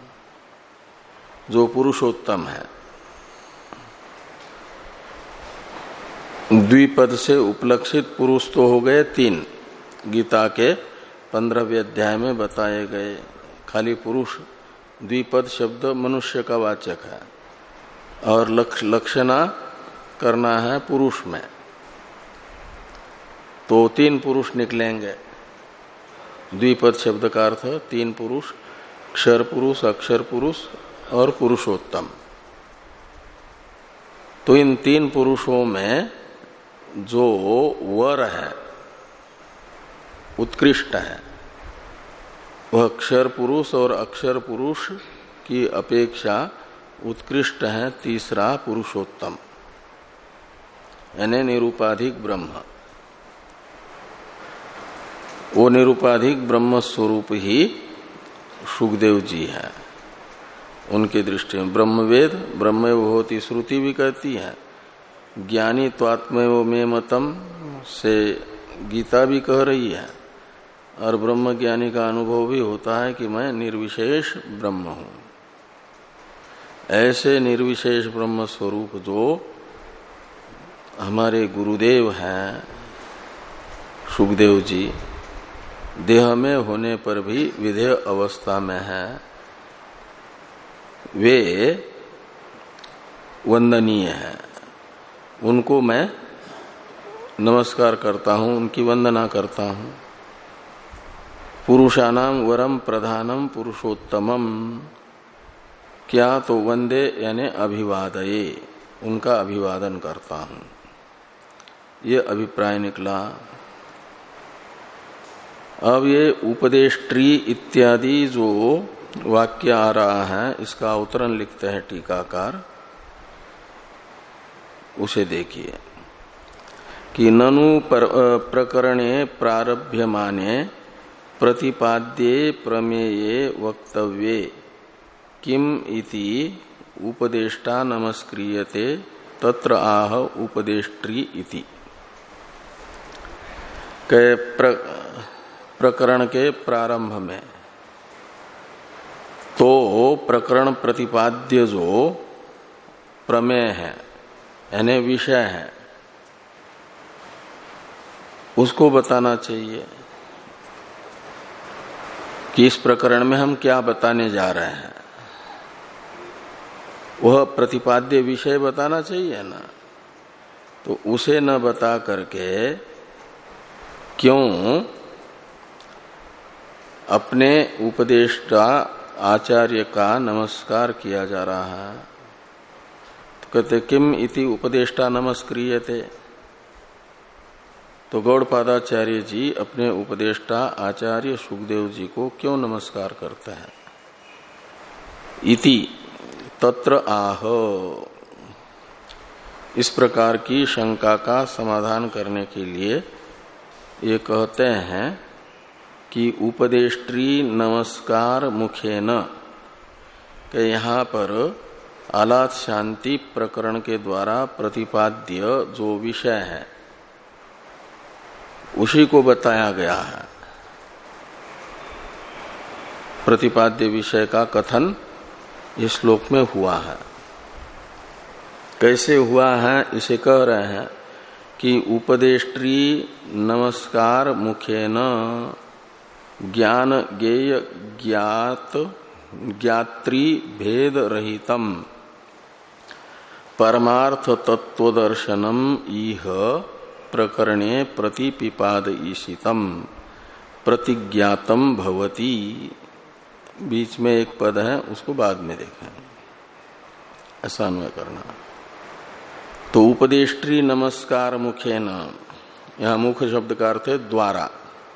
जो पुरुषोत्तम है। द्विपद से उपलक्षित पुरुष तो हो गए तीन, गीता के पंद्रहवें अध्याय में बताए गए। खाली पुरुष, द्विपद शब्द मनुष्य का वाचक है, और लक्ष, लक्षणा करना है पुरुष में, तो तीन पुरुष निकलेंगे। द्विपद शब्द का अर्थ तीन पुरुष, क्षर पुरुष, अक्षर पुरुष और पुरुषोत्तम। तो इन तीन पुरुषों में जो वर है, उत्कृष्ट है, वह अक्षर पुरुष और अक्षर पुरुष की अपेक्षा उत्कृष्ट है तीसरा पुरुषोत्तम, यानी निरूपाधिक ब्रह्म। वो निरूपाधिक ब्रह्म स्वरूप ही सुखदेव जी है। उनकी दृष्टि में ब्रह्मवेद, ब्रह्मैव होती श्रुति भी कहती है, ज्ञानी त्वात्मैव मे मतम से गीता भी कह रही है, और ब्रह्म ज्ञानी का अनुभव भी होता है कि मैं निर्विशेष ब्रह्म हूं। ऐसे निर्विशेष ब्रह्म स्वरूप जो हमारे गुरुदेव हैं सुखदेव जी, देह में होने पर भी विधेय अवस्था में है, वे वंदनीय हैं। उनको मैं नमस्कार करता हूं, उनकी वंदना करता हूं। पुरुषानाम वरम प्रधानम पुरुषोत्तमम, क्या तो वंदे यानी अभिवादये, उनका अभिवादन करता हूं। ये अभिप्राय निकला। अब ये उपदेष्ट्री इत्यादि जो वाक्य आ रहा है, इसका अवतरण लिखते हैं टीकाकार, उसे देखिए कि ननु प्रकरणे प्रारभ्यमाने प्रतिपाद्ये प्रमेये वक्तव्ये किम इति उपदेष्टा नमस्क्रियते तत्र आह उपदेष्ट्री इति। के प्र, प्रकरण के प्रारंभ में तो प्रकरण प्रतिपाद्य जो प्रमेय है यानी विषय है, उसको बताना चाहिए कि इस प्रकरण में हम क्या बताने जा रहे हैं। वह प्रतिपाद्य विषय बताना चाहिए ना। तो उसे न बता करके क्यों अपने उपदेष्टा आचार्य का नमस्कार किया जा रहा है? तो कहते किम इति उपदेष्टा नमस्क्रियते। तो गौड़पादाचार्य जी अपने उपदेष्टा आचार्य सुखदेव जी को क्यों नमस्कार करते हैं? इति तत्र आह, इस प्रकार की शंका का समाधान करने के लिए ये कहते हैं कि उपदेष्ट्री नमस्कार मुखेन, कि यहाँ पर आलात शांति प्रकरण के द्वारा प्रतिपाद्य जो विषय है उसी को बताया गया है। प्रतिपाद्य विषय का कथन इस श्लोक में हुआ है। कैसे हुआ है इसे कह रहे हैं कि उपदेष्ट्री नमस्कार मुखेन ज्ञान ज्ञेय ज्ञात ज्ञात्री भेद रहितम परमार्थ तत्वदर्शनम इह प्रकरणे प्रतिपिपादयिषितम प्रतिज्ञातम भवति। बीच में एक पद है, उसको बाद में देखें, ऐसा अन्वय करना। तो उपदेष्ट्री नमस्कार मुखेन, यहां मुख्य शब्द का अर्थ है द्वारा।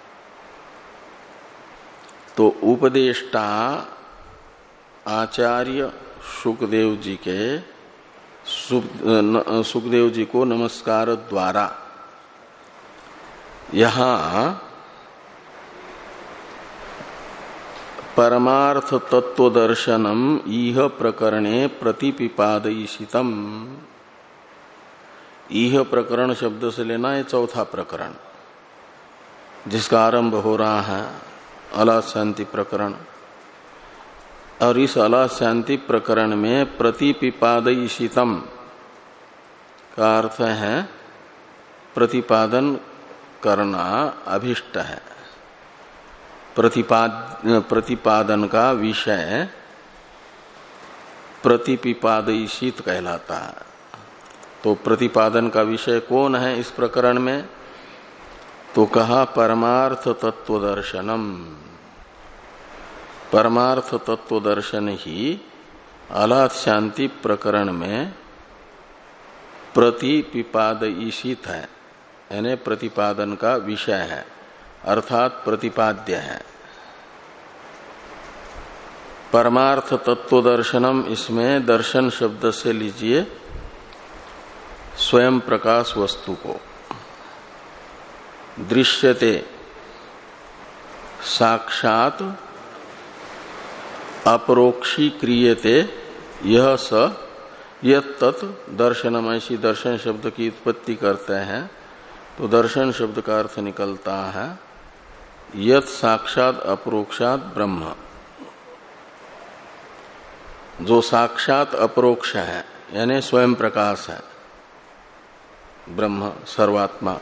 तो उपदेष्टा आचार्य सुखदेव जी के सुखदेव जी को नमस्कार द्वारा यहां परमार्थ तत्वदर्शनम इह प्रकरणे प्रतिपिपादयिषितम। इह प्रकरण शब्द से लेना है चौथा प्रकरण जिसका आरंभ हो रहा है अलात शांति प्रकरण। और इस अलात शांति प्रकरण में प्रतिपिपादयिषितम का अर्थ है प्रतिपादन करना अभिष्ट है। प्रतिपाद प्रतिपादन का विषय प्रतिपिपादयिषित कहलाता है। तो प्रतिपादन का विषय कौन है इस प्रकरण में? तो कहा परमार्थ तत्वदर्शनम। परमार्थ तत्वदर्शन ही आलात शांति प्रकरण में प्रतिपिपादयिषित है, यानी प्रतिपादन का विषय है, अर्थात प्रतिपाद्य है। परमार्थ तत्वदर्शनम, इसमें दर्शन शब्द से लीजिए स्वयं प्रकाश वस्तु को। दृश्यते साक्षात अपरोक्षी क्रियते यह स यत् तत् दर्शनम। ऐसी दर्शन शब्द की उत्पत्ति करते हैं तो दर्शन शब्द का अर्थ निकलता है यत् साक्षात अपरोक्षात ब्रह्म। जो साक्षात अपरोक्ष है यानी स्वयं प्रकाश है, ब्रह्म सर्वात्मा,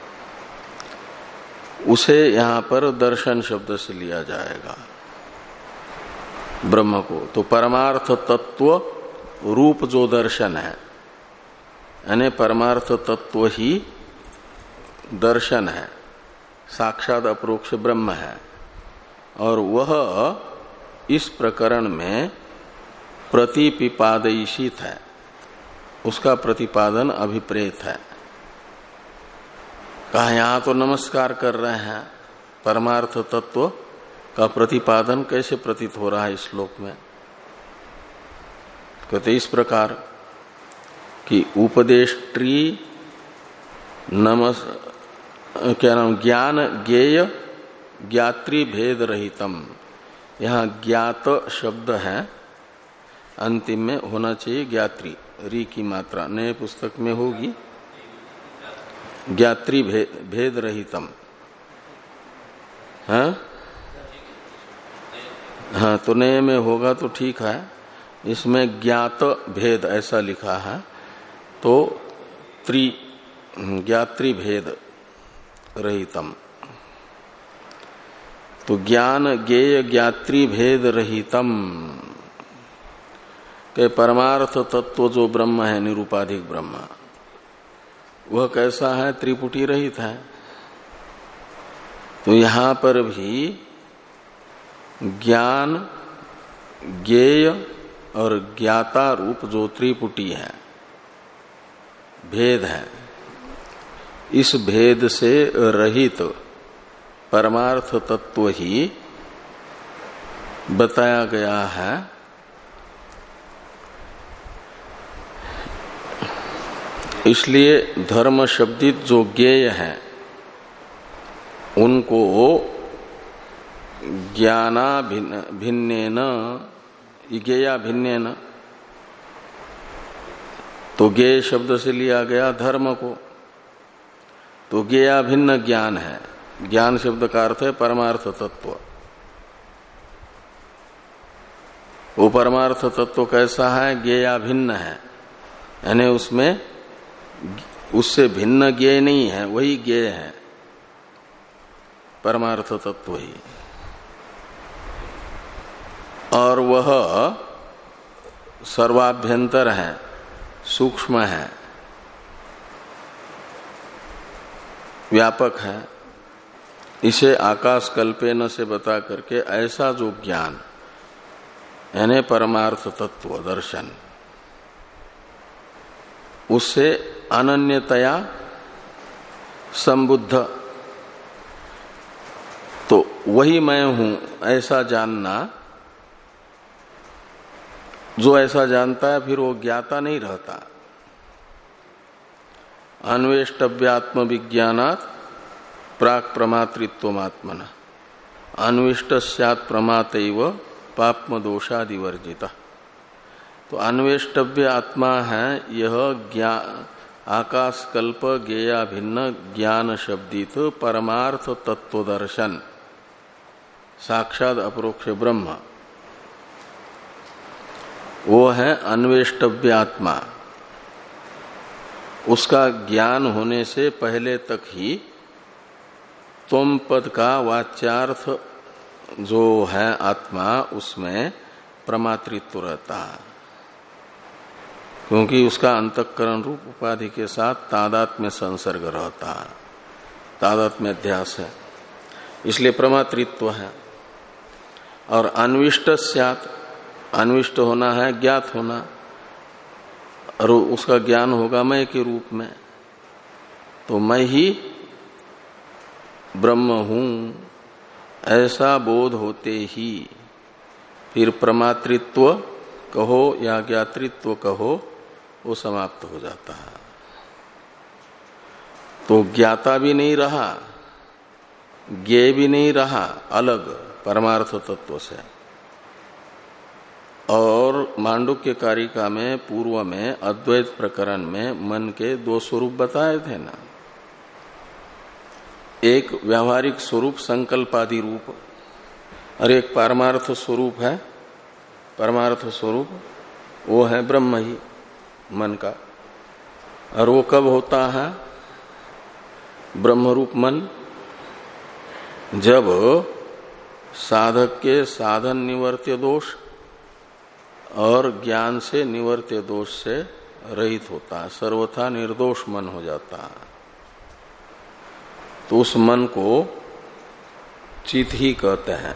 उसे यहां पर दर्शन शब्द से लिया जाएगा ब्रह्म को। तो परमार्थ तत्व रूप जो दर्शन है यानी परमार्थ तत्व ही दर्शन है, साक्षात अपरोक्ष ब्रह्म है। और वह इस प्रकरण में प्रतिपिपादयिषित है, उसका प्रतिपादन अभिप्रेत है। कहा यहां तो नमस्कार कर रहे हैं, परमार्थ तत्व का प्रतिपादन कैसे प्रतीत हो रहा है इस श्लोक में? कहते इस प्रकार कि उपदेष्ट्री नमस् क्या नाम ज्ञान ज्ञेय ज्ञात्री भेद रहितम। यहाँ ज्ञात शब्द है, अंतिम में होना चाहिए ज्ञात्री, री की मात्रा नए पुस्तक में होगी ज्ञात्री भेद, भेद रहितम। हाँ हाँ, तो नए में होगा तो ठीक है। इसमें ज्ञात भेद ऐसा लिखा है तो त्रि ज्ञात्री भेद रहितम। तो ज्ञान ज्ञेय ज्ञात्री भेद रहितम के परमार्थ तत्व जो ब्रह्म है, निरूपाधिक ब्रह्म, वह कैसा है? त्रिपुटी रहित है। तो यहां पर भी ज्ञान, ज्ञेय और ज्ञाता रूप जो त्रिपुटी है, भेद है, इस भेद से रहित परमार्थ तत्व ही बताया गया है। इसलिए धर्म शब्दित जो ज्ञेय है उनको ज्ञाना भिन्न भिन्नेन, ज्ञेया भिन्नेन, तो ज्ञेय शब्द से लिया गया धर्म को। तो ज्ञेया भिन्न ज्ञान है। ज्ञान शब्द का अर्थ है परमार्थ तत्व। वो परमार्थ तत्व कैसा है? ज्ञेया भिन्न है, यानी उसमें उससे भिन्न ज्ञेय नहीं है, वही ज्ञेय है, परमार्थ तत्व ही। और वह सर्वाभ्यंतर है, सूक्ष्म है, व्यापक है। इसे आकाश कल्पेन से बता करके ऐसा जो ज्ञान यानी परमार्थ तत्व दर्शन, उससे अनन्यतया संबुद्ध, तो वही मैं हूं ऐसा जानना। जो ऐसा जानता है फिर वो ज्ञाता नहीं रहता। अन्वेष्टव्यात्म विज्ञानात् प्राक प्रमातृत्वमात्मना अन्विष्ट स्यात् प्रमातैव पाप्म दोषादिवर्जिता। तो अन्वेष्टव्य आत्मा है यह ज्ञान, आकाश कल्प ज्ञेया भिन्न ज्ञान शब्दित परमार्थ तत्व दर्शन, साक्षात अपरोक्ष ब्रह्म, वो है अन्वेष्टव्य आत्मा। उसका ज्ञान होने से पहले तक ही त्वम पद का वाच्यार्थ जो है आत्मा, उसमें प्रमातृत्व रहता है, क्योंकि उसका अंतःकरण रूप उपाधि के साथ तादात्म्य संसर्ग रहता है, तादात्म्य अध्यास है, इसलिए प्रमातृत्व है। और अन्विष्ट स्यात्, अन्विष्ट होना है ज्ञात होना, और उसका ज्ञान होगा मैं के रूप में। तो मैं ही ब्रह्म हूं ऐसा बोध होते ही फिर प्रमातृत्व कहो या ज्ञातृत्व कहो, वो समाप्त हो जाता है। तो ज्ञाता भी नहीं रहा, ज्ञेय भी नहीं रहा अलग परमार्थ तत्व से। और मांडुक्य कारिका में पूर्व में अद्वैत प्रकरण में मन के दो स्वरूप बताए थे ना, एक व्यावहारिक स्वरूप संकल्पादि रूप और एक परमार्थ स्वरूप है, परमार्थ स्वरूप वो है ब्रह्म ही मन का। और वो कब होता है ब्रह्म रूप मन? जब साधक के साधन निवर्त्य दोष और ज्ञान से निवर्त्य दोष से रहित होता है, सर्वथा निर्दोष मन हो जाता है। तो उस मन को चित ही कहते हैं।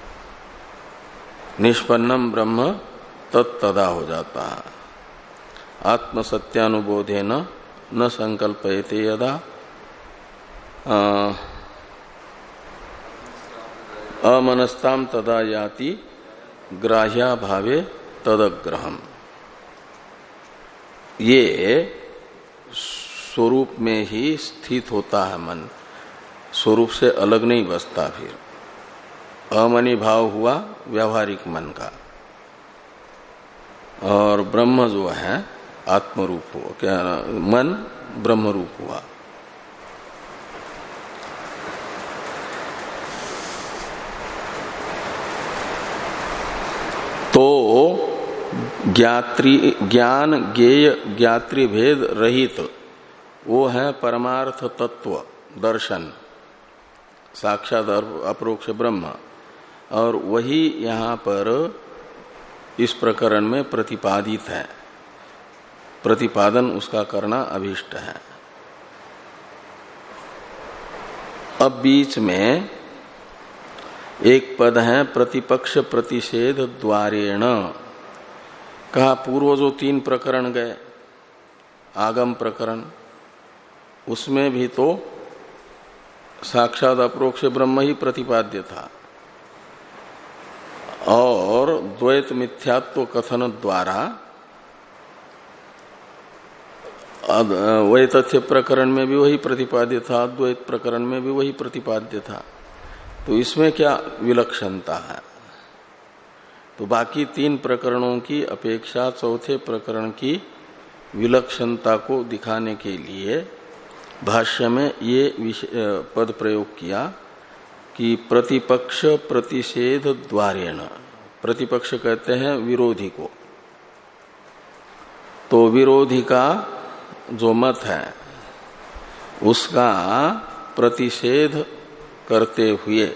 निष्पन्नम ब्रह्म तत्तदा हो जाता है। आत्म सत्यानुबोधे न न संकल्पयते यदा अमनस्ताम तदा याति ग्राह्या भावे तदग्रहम। ये स्वरूप में ही स्थित होता है मन, स्वरूप से अलग नहीं बसता। फिर अमनि भाव हुआ व्यावहारिक मन का, और ब्रह्म जो है आत्मरूप हुआ, क्या मन ब्रह्म रूप हुआ। तो ज्ञात्री ज्ञान ज्ञेय ज्ञात्री भेद रहित वो है परमार्थ तत्व दर्शन, साक्षात अपरोक्ष ब्रह्म। और वही यहाँ पर इस प्रकरण में प्रतिपादित है, प्रतिपादन उसका करना अभिष्ट है। अब बीच में एक पद है प्रतिपक्ष प्रतिषेध द्वारेण। कहा पूर्व जो तीन प्रकरण गए आगम प्रकरण, उसमें भी तो साक्षात अपरोक्ष ब्रह्म ही प्रतिपाद्य था और द्वैत मिथ्यात्व कथन द्वारा वही तथ्य प्रकरण में भी वही प्रतिपाद्य था, अद्वैत प्रकरण में भी वही प्रतिपाद्य था। तो इसमें क्या विलक्षणता है? तो बाकी तीन प्रकरणों की अपेक्षा चौथे प्रकरण की विलक्षणता को दिखाने के लिए भाष्य में ये पद प्रयोग किया कि प्रतिपक्ष प्रतिषेध द्वारेण। प्रतिपक्ष कहते हैं विरोधी को, तो विरोधी का जो मत है उसका प्रतिषेध करते हुए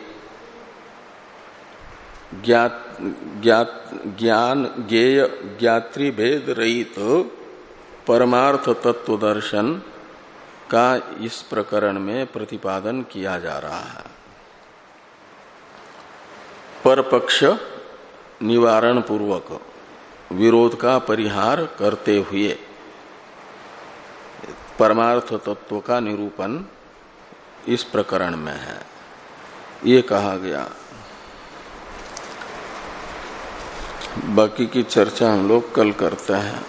ज्ञात ज्ञात ज्ञान ज्ञेय ज्ञात्री भेद रहित परमार्थ तत्व दर्शन का इस प्रकरण में प्रतिपादन किया जा रहा है। परपक्ष निवारण पूर्वक विरोध का परिहार करते हुए परमार्थ तत्व का निरूपण इस प्रकरण में है, ये कहा गया। बाकी की चर्चा हम लोग कल करते हैं।